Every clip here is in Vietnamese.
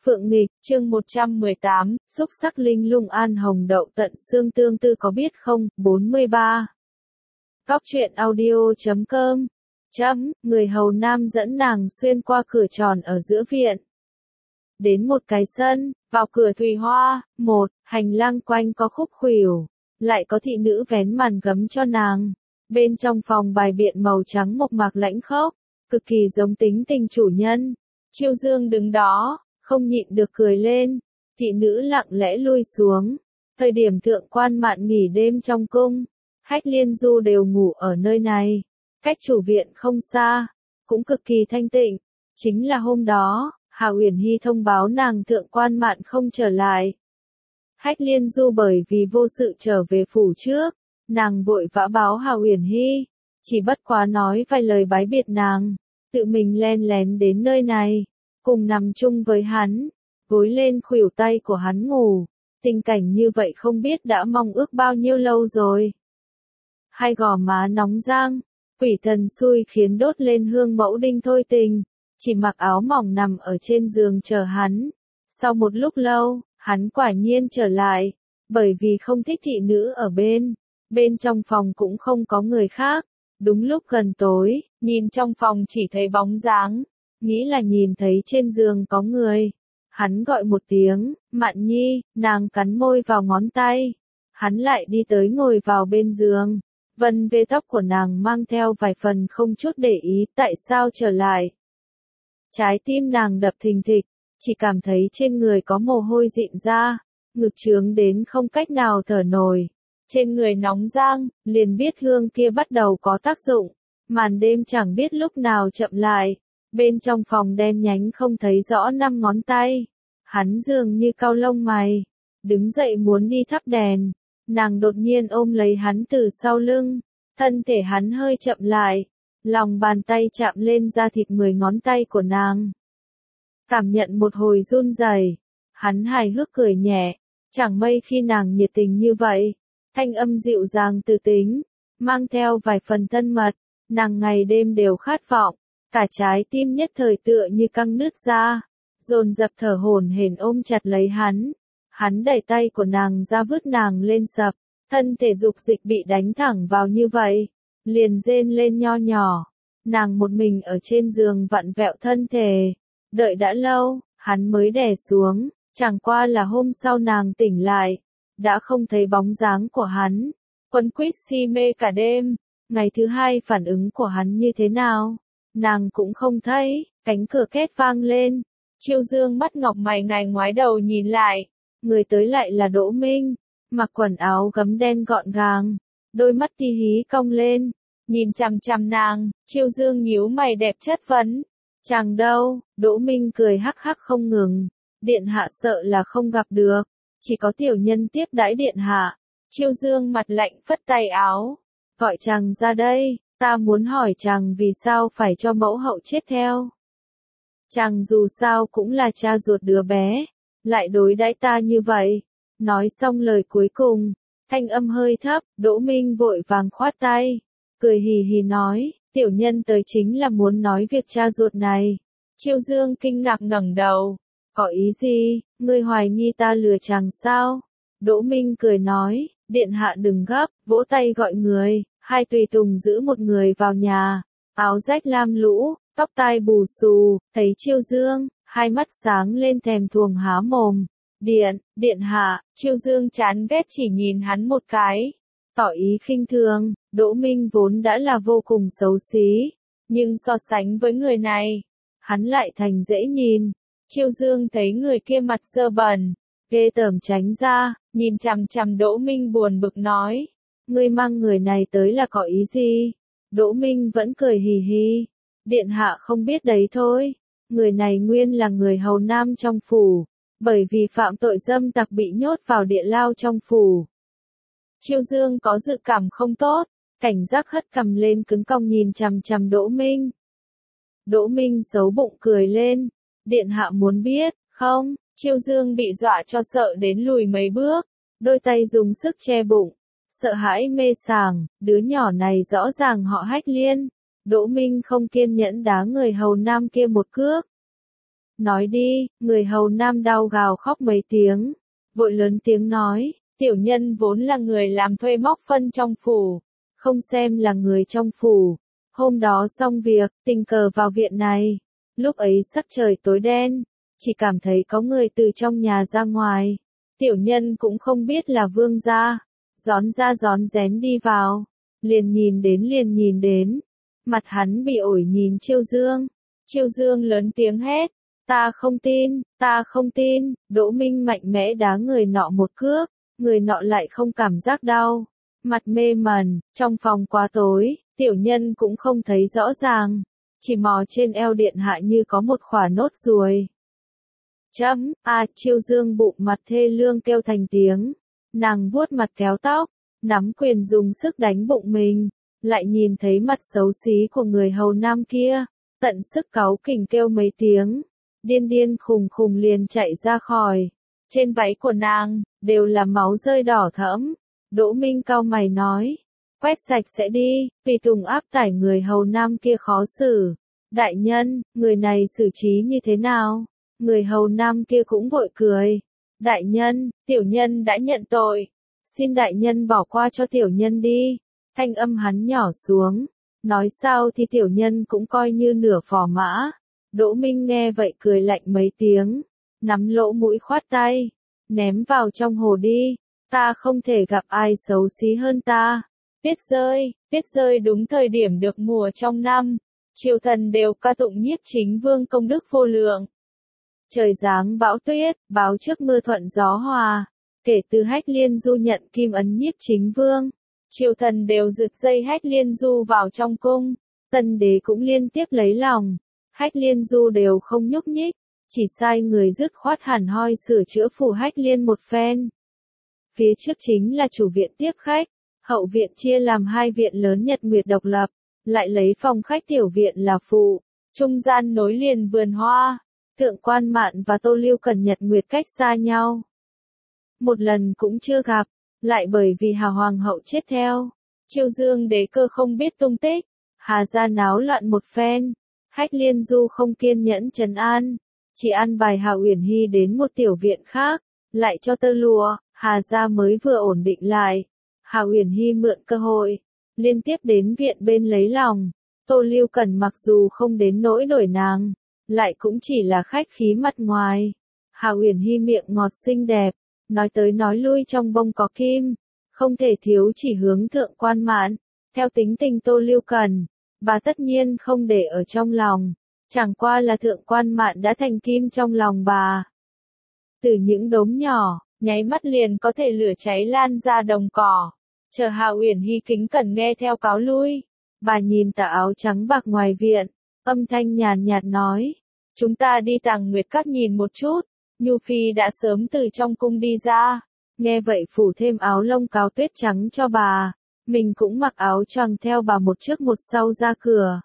Phượng nghịch, chương 118, xúc sắc linh lung an hồng đậu tận xương tương tư có biết không, 43. Góc truyện audio.com. Người hầu nam dẫn nàng xuyên qua cửa tròn ở giữa viện. Đến một cái sân, vào cửa thùy hoa, hành lang quanh có khúc khuỷu, lại có thị nữ vén màn gấm cho nàng. Bên trong phòng bài biện màu trắng mộc mạc lãnh khốc, cực kỳ giống tính tình chủ nhân. Chiêu Dương đứng đó, không nhịn được cười lên, thị nữ lặng lẽ lui xuống. Thời điểm thượng quan mạn nghỉ đêm trong cung, Hách Liên Du đều ngủ ở nơi này, cách chủ viện không xa, cũng cực kỳ thanh tịnh. Chính là hôm đó, Hà Uyển Hy thông báo nàng thượng quan mạn không trở lại. Hách Liên Du bởi vì vô sự trở về phủ trước, nàng vội vã báo Hà Uyển Hy, chỉ bất quá nói vài lời bái biệt nàng, tự mình len lén đến nơi này, cùng nằm chung với hắn, gối lên khuỷu tay của hắn ngủ. Tình cảnh như vậy không biết đã mong ước bao nhiêu lâu rồi. Hai gò má nóng rang, quỷ thần xui khiến đốt lên hương mẫu đinh thôi tình, chỉ mặc áo mỏng nằm ở trên giường chờ hắn. Sau một lúc lâu, hắn quả nhiên trở lại, bởi vì không thích thị nữ ở bên trong phòng cũng không có người khác. Đúng lúc gần tối, nhìn trong phòng chỉ thấy bóng dáng, nghĩ là nhìn thấy trên giường có người. Hắn gọi một tiếng, Mạn Nhi, nàng cắn môi vào ngón tay. Hắn lại đi tới ngồi vào bên giường, vân vê tóc của nàng mang theo vài phần không chút để ý tại sao trở lại. Trái tim nàng đập thình thịch, chỉ cảm thấy trên người có mồ hôi dịn ra, ngực trướng đến không cách nào thở nổi. Trên người nóng rang, liền biết hương kia bắt đầu có tác dụng. Màn đêm chẳng biết lúc nào chậm lại. Bên trong phòng đen nhánh không thấy rõ 5 ngón tay. Hắn dường như cau lông mày. Đứng dậy muốn đi thắp đèn. Nàng đột nhiên ôm lấy hắn từ sau lưng. Thân thể hắn hơi chậm lại. Lòng bàn tay chạm lên da thịt 10 ngón tay của nàng. Cảm nhận một hồi run rẩy. Hắn hài hước cười nhẹ. Chẳng mây khi nàng nhiệt tình như vậy. Thanh âm dịu dàng từ tính, mang theo vài phần thân mật, nàng ngày đêm đều khát vọng, cả trái tim nhất thời tựa như căng nứt ra, dồn dập thở hổn hển ôm chặt lấy hắn. Hắn đẩy tay của nàng ra vứt nàng lên sập, thân thể dục dịch bị đánh thẳng vào như vậy, liền rên lên nho nhỏ. Nàng một mình ở trên giường vặn vẹo thân thể, đợi đã lâu, hắn mới đè xuống, chẳng qua là hôm sau nàng tỉnh lại. Đã không thấy bóng dáng của hắn, quấn quýt si mê cả đêm. Ngày thứ hai phản ứng của hắn như thế nào, nàng cũng không thấy. Cánh cửa két vang lên, Chiêu Dương mắt ngọc mày ngài ngoái đầu nhìn lại, người tới lại là Đỗ Minh, mặc quần áo gấm đen gọn gàng, đôi mắt ti hí cong lên, nhìn chằm chằm nàng. Chiêu Dương nhíu mày đẹp chất vấn, chàng đâu? Đỗ Minh cười hắc hắc không ngừng, điện hạ sợ là không gặp được. Chỉ có tiểu nhân tiếp đãi điện hạ. Chiêu Dương mặt lạnh phất tay áo, gọi chàng ra đây, ta muốn hỏi chàng vì sao phải cho mẫu hậu chết theo. Chàng dù sao cũng là cha ruột đứa bé, lại đối đãi ta như vậy. Nói xong lời cuối cùng, thanh âm hơi thấp, Đỗ Minh vội vàng khoát tay, cười hì hì nói, tiểu nhân tới chính là muốn nói việc cha ruột này. Chiêu Dương kinh ngạc ngẩng đầu. Có ý gì, ngươi hoài nghi ta lừa chàng sao? Đỗ Minh cười nói, điện hạ đừng gấp, vỗ tay gọi người. Hai tùy tùng giữ một người vào nhà, áo rách lam lũ, tóc tai bù xù, thấy Chiêu Dương, hai mắt sáng lên thèm thuồng há mồm. Điện hạ. Chiêu Dương chán ghét chỉ nhìn hắn một cái, tỏ ý khinh thường. Đỗ Minh vốn đã là vô cùng xấu xí, nhưng so sánh với người này, hắn lại thành dễ nhìn. Chiêu Dương thấy người kia mặt dơ bẩn, ghê tởm tránh ra, nhìn chằm chằm Đỗ Minh buồn bực nói, ngươi mang người này tới là có ý gì? Đỗ Minh vẫn cười hì hì, điện hạ không biết đấy thôi, người này nguyên là người hầu nam trong phủ, bởi vì phạm tội dâm tặc bị nhốt vào địa lao trong phủ. Chiêu Dương có dự cảm không tốt, cảnh giác hất cằm lên cứng cong nhìn chằm chằm Đỗ Minh. Đỗ Minh xấu bụng cười lên. Điện hạ muốn biết, không? Chiêu Dương bị dọa cho sợ đến lùi mấy bước, đôi tay dùng sức che bụng, sợ hãi mê sảng, đứa nhỏ này rõ ràng họ Hách Liên. Đỗ Minh không kiên nhẫn đá người hầu nam kia một cước. Nói đi, người hầu nam đau gào khóc mấy tiếng, vội lớn tiếng nói, tiểu nhân vốn là người làm thuê móc phân trong phủ, không xem là người trong phủ. Hôm đó xong việc, tình cờ vào viện này, lúc ấy sắc trời tối đen, chỉ cảm thấy có người từ trong nhà ra ngoài, tiểu nhân cũng không biết là vương gia, ra rón rén đi vào, liền nhìn đến, mặt hắn bị ổi nhìn Chiêu Dương lớn tiếng hét, ta không tin, Đỗ Minh mạnh mẽ đá người nọ một cước, người nọ lại không cảm giác đau, mặt mê mẩn, trong phòng quá tối, tiểu nhân cũng không thấy rõ ràng, chỉ mò trên eo điện hạ như có một khỏa nốt ruồi. Chiêu Dương bụng mặt thê lương kêu thành tiếng, nàng vuốt mặt kéo tóc, nắm quyền dùng sức đánh bụng mình, lại nhìn thấy mặt xấu xí của người hầu nam kia, tận sức cáu kỉnh kêu mấy tiếng, điên khùng khùng liền chạy ra khỏi. Trên váy của nàng, đều là máu rơi đỏ thẫm. Đỗ Minh cau mày nói, quét sạch sẽ đi, tùy tùng áp tải người hầu nam kia khó xử. Đại nhân, người này xử trí như thế nào? Người hầu nam kia cũng vội cười. Đại nhân, tiểu nhân đã nhận tội. Xin đại nhân bỏ qua cho tiểu nhân đi. Thanh âm hắn nhỏ xuống. Nói sao thì tiểu nhân cũng coi như nửa phò mã. Đỗ Minh nghe vậy cười lạnh mấy tiếng. Nắm lỗ mũi khoát tay. Ném vào trong hồ đi. Ta không thể gặp ai xấu xí hơn ta. Tuyết rơi đúng thời điểm được mùa trong năm. Triều thần đều ca tụng Nhiếp Chính Vương công đức vô lượng. Trời giáng bão tuyết, báo trước mưa thuận gió hòa. Kể từ Hách Liên Du nhận kim ấn Nhiếp Chính Vương, triều thần đều rực dây Hách Liên Du vào trong cung. Tân đế cũng liên tiếp lấy lòng. Hách Liên Du đều không nhúc nhích, chỉ sai người dứt khoát hẳn hoi sửa chữa phủ Hách Liên một phen. Phía trước chính là chủ viện tiếp khách, hậu viện chia làm hai viện lớn nhật nguyệt độc lập, lại lấy phòng khách tiểu viện là phụ, trung gian nối liền vườn hoa. Thượng quan Mạn và Tô Lưu Cần nhật nguyệt cách xa nhau. Một lần cũng chưa gặp, lại bởi vì Hà Hoàng hậu chết theo. Chiêu Dương đế cơ không biết tung tích, Hà gia náo loạn một phen. Hách Liên Du không kiên nhẫn trấn an, chỉ an bài Hà Uyển Hy đến một tiểu viện khác, lại cho tơ lụa. Hà gia mới vừa ổn định lại. Hà Uyển Hy mượn cơ hội, liên tiếp đến viện bên lấy lòng. Tô Lưu Cần mặc dù không đến nỗi đổi nàng, lại cũng chỉ là khách khí mặt ngoài. Hà Uyển Hy miệng ngọt xinh đẹp, nói tới nói lui trong bông có kim, không thể thiếu chỉ hướng Thượng quan Mạn. Theo tính tình Tô Lưu Cần, bà tất nhiên không để ở trong lòng, chẳng qua là Thượng quan Mạn đã thành kim trong lòng bà. Từ những đốm nhỏ, nháy mắt liền có thể lửa cháy lan ra đồng cỏ. Chờ Hà Uyển Hy kính cẩn nghe theo cáo lui, bà nhìn tà áo trắng bạc ngoài viện, âm thanh nhàn nhạt nói, chúng ta đi Tàng Nguyệt Các nhìn một chút. Nhu Phi đã sớm từ trong cung đi ra, nghe vậy phủ thêm áo lông cáo tuyết trắng cho bà, mình cũng mặc áo choàng theo bà một trước một sau ra cửa.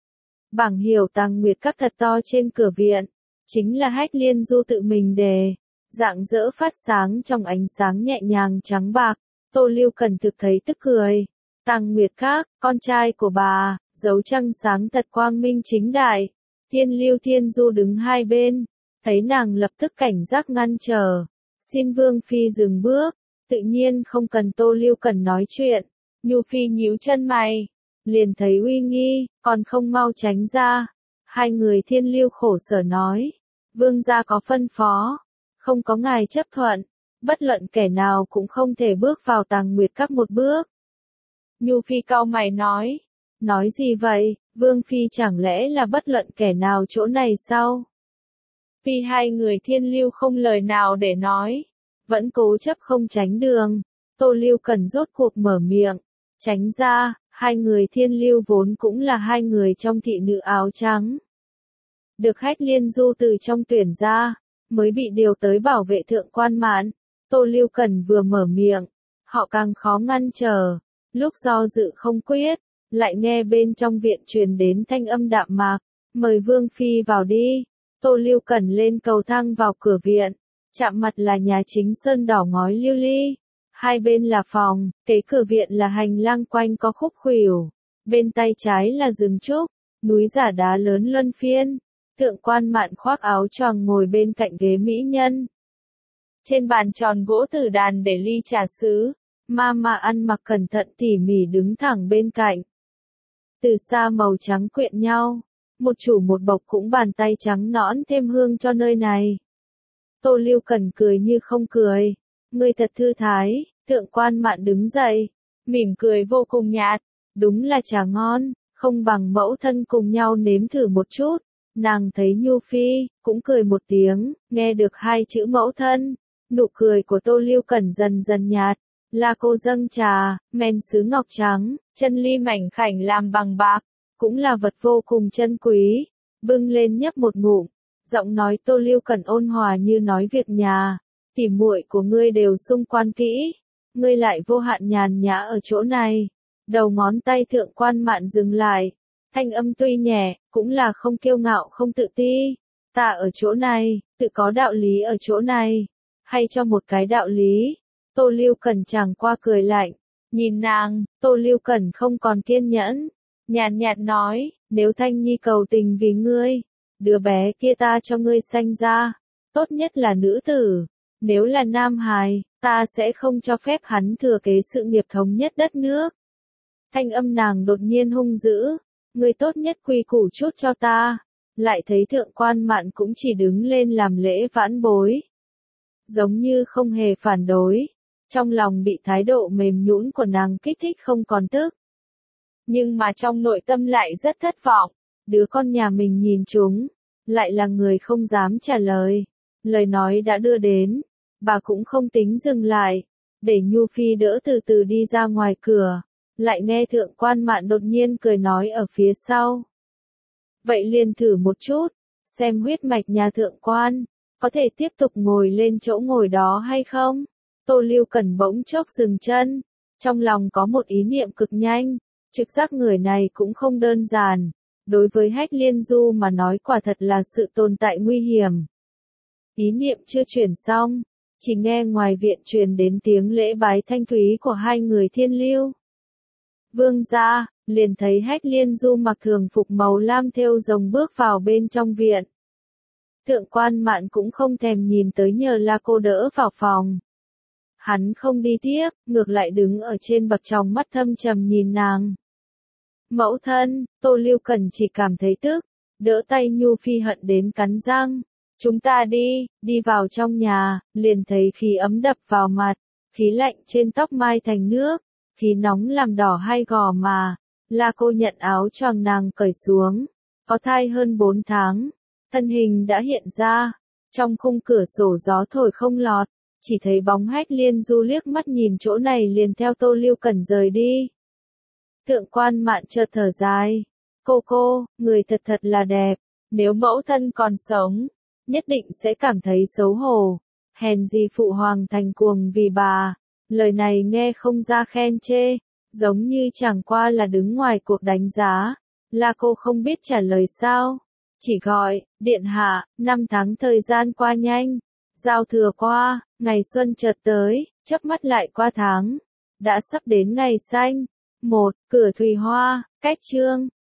Bảng hiệu Tàng Nguyệt Các thật to trên cửa viện, chính là Hách Liên Du tự mình đề, rạng rỡ phát sáng trong ánh sáng nhẹ nhàng trắng bạc. Tô Lưu Cần thực thấy tức cười. Tàng Nguyệt Các, con trai của bà, dấu trăng sáng thật quang minh chính đại. Thiên Lưu Thiên Du đứng hai bên, thấy nàng lập tức cảnh giác ngăn trở. Xin Vương Phi dừng bước, tự nhiên không cần Tô Lưu Cần nói chuyện. Nhu Phi nhíu chân mày, liền thấy uy nghi, còn không mau tránh ra. Hai người Thiên Lưu khổ sở nói, Vương gia có phân phó, không có ngài chấp thuận, bất luận kẻ nào cũng không thể bước vào Tàng Nguyệt Các một bước. Nhu Phi cau mày nói gì vậy, Vương Phi chẳng lẽ là bất luận kẻ nào chỗ này sao? Phi hai người Thiên Lưu không lời nào để nói, vẫn cố chấp không tránh đường. Tô Lưu Cần rốt cuộc mở miệng, tránh ra. Hai người Thiên Lưu vốn cũng là hai người trong thị nữ áo trắng, được Hách Liên Du từ trong tuyển ra, mới bị điều tới bảo vệ Thượng quan Mạn. Tô Lưu Cần vừa mở miệng, họ càng khó ngăn trở. Lúc do dự không quyết, lại nghe bên trong viện truyền đến thanh âm đạm mạc, mời Vương Phi vào đi. Tô Lưu Cần lên cầu thang vào cửa viện, chạm mặt là nhà chính sơn đỏ ngói lưu ly. Hai bên là phòng, kế cửa viện là hành lang quanh có khúc khuỷu. Bên tay trái là rừng trúc, núi giả đá lớn luân phiên. Thượng quan Mạn khoác áo choàng ngồi bên cạnh ghế mỹ nhân. Trên bàn tròn gỗ tử đàn để ly trà sứ, Mama ăn mặc cẩn thận tỉ mỉ đứng thẳng bên cạnh. Từ xa màu trắng quyện nhau, một chủ một bộc cũng bàn tay trắng nõn thêm hương cho nơi này. Tô Lưu Cẩn cười như không cười, ngươi thật thư thái. Thượng quan Mạn đứng dậy, mỉm cười vô cùng nhạt, đúng là trà ngon, không bằng mẫu thân cùng nhau nếm thử một chút. Nàng thấy Nhu Phi, cũng cười một tiếng, nghe được hai chữ mẫu thân, nụ cười của Tô Lưu Cẩn dần dần nhạt. Là cô dâng trà, men sứ ngọc trắng, chân ly mảnh khảnh làm bằng bạc, cũng là vật vô cùng chân quý, bưng lên nhấp một ngụm, giọng nói Tô Lưu Cẩn ôn hòa như nói việc nhà, tỉ muội của ngươi đều xung quan kỹ, ngươi lại vô hạn nhàn nhã ở chỗ này. Đầu ngón tay Thượng quan Mạn dừng lại, thanh âm tuy nhẹ, cũng là không kiêu ngạo không tự ti. Ta ở chỗ này, tự có đạo lý ở chỗ này, hay cho một cái đạo lý. Tô Lưu Cẩn chẳng qua cười lạnh, nhìn nàng, Tô Lưu Cẩn không còn kiên nhẫn, nhàn nhạt nói, nếu Thanh Nhi cầu tình vì ngươi, đứa bé kia ta cho ngươi sanh ra, tốt nhất là nữ tử, nếu là nam hài, ta sẽ không cho phép hắn thừa kế sự nghiệp thống nhất đất nước. Thanh âm nàng đột nhiên hung dữ, ngươi tốt nhất quy củ chút cho ta, lại thấy Thượng quan Mạn cũng chỉ đứng lên làm lễ vãn bối. Giống như không hề phản đối. Trong lòng bị thái độ mềm nhũn của nàng kích thích không còn tức. Nhưng mà trong nội tâm lại rất thất vọng, đứa con nhà mình nhìn chúng, lại là người không dám trả lời. Lời nói đã đưa đến, bà cũng không tính dừng lại, để Nhu Phi đỡ từ từ đi ra ngoài cửa, lại nghe Thượng quan Mạn đột nhiên cười nói ở phía sau. Vậy liền thử một chút, xem huyết mạch nhà Thượng quan, có thể tiếp tục ngồi lên chỗ ngồi đó hay không? Tô Lưu Cẩn bỗng chốc dừng chân, trong lòng có một ý niệm cực nhanh, trực giác người này cũng không đơn giản, đối với Hách Liên Du mà nói quả thật là sự tồn tại nguy hiểm. Ý niệm chưa chuyển xong, chỉ nghe ngoài viện truyền đến tiếng lễ bái thanh thúy của hai người Thiên Lưu. Vương gia, liền thấy Hách Liên Du mặc thường phục màu lam thêu rồng bước vào bên trong viện. Thượng quan Mạn cũng không thèm nhìn tới nhờ là cô đỡ vào phòng. Hắn không đi tiếp, ngược lại đứng ở trên bậc trong mắt thâm trầm nhìn nàng. Mẫu thân, Tô Lưu Cẩn chỉ cảm thấy tức, đỡ tay Nhu Phi hận đến cắn răng. Chúng ta đi vào trong nhà, liền thấy khí ấm đập vào mặt, khí lạnh trên tóc mai thành nước, khí nóng làm đỏ hai gò mà. Là cô nhận áo choàng nàng cởi xuống, có thai hơn 4 tháng, thân hình đã hiện ra, trong khung cửa sổ gió thổi không lọt. Chỉ thấy bóng Hách Liên Du liếc mắt nhìn chỗ này liền theo Tô Lưu Cẩn rời đi. Thượng quan Mạn chợt thở dài. Cô, người thật là đẹp. Nếu mẫu thân còn sống, nhất định sẽ cảm thấy xấu hổ. Hèn gì phụ hoàng thành cuồng vì bà. Lời này nghe không ra khen chê, giống như chẳng qua là đứng ngoài cuộc đánh giá. Là cô không biết trả lời sao. Chỉ gọi, điện hạ, 5 tháng thời gian qua nhanh. Giao thừa qua, ngày xuân chợt tới, chớp mắt lại qua tháng. Đã sắp đến ngày xanh. Cửa Thùy Hoa, cách chương.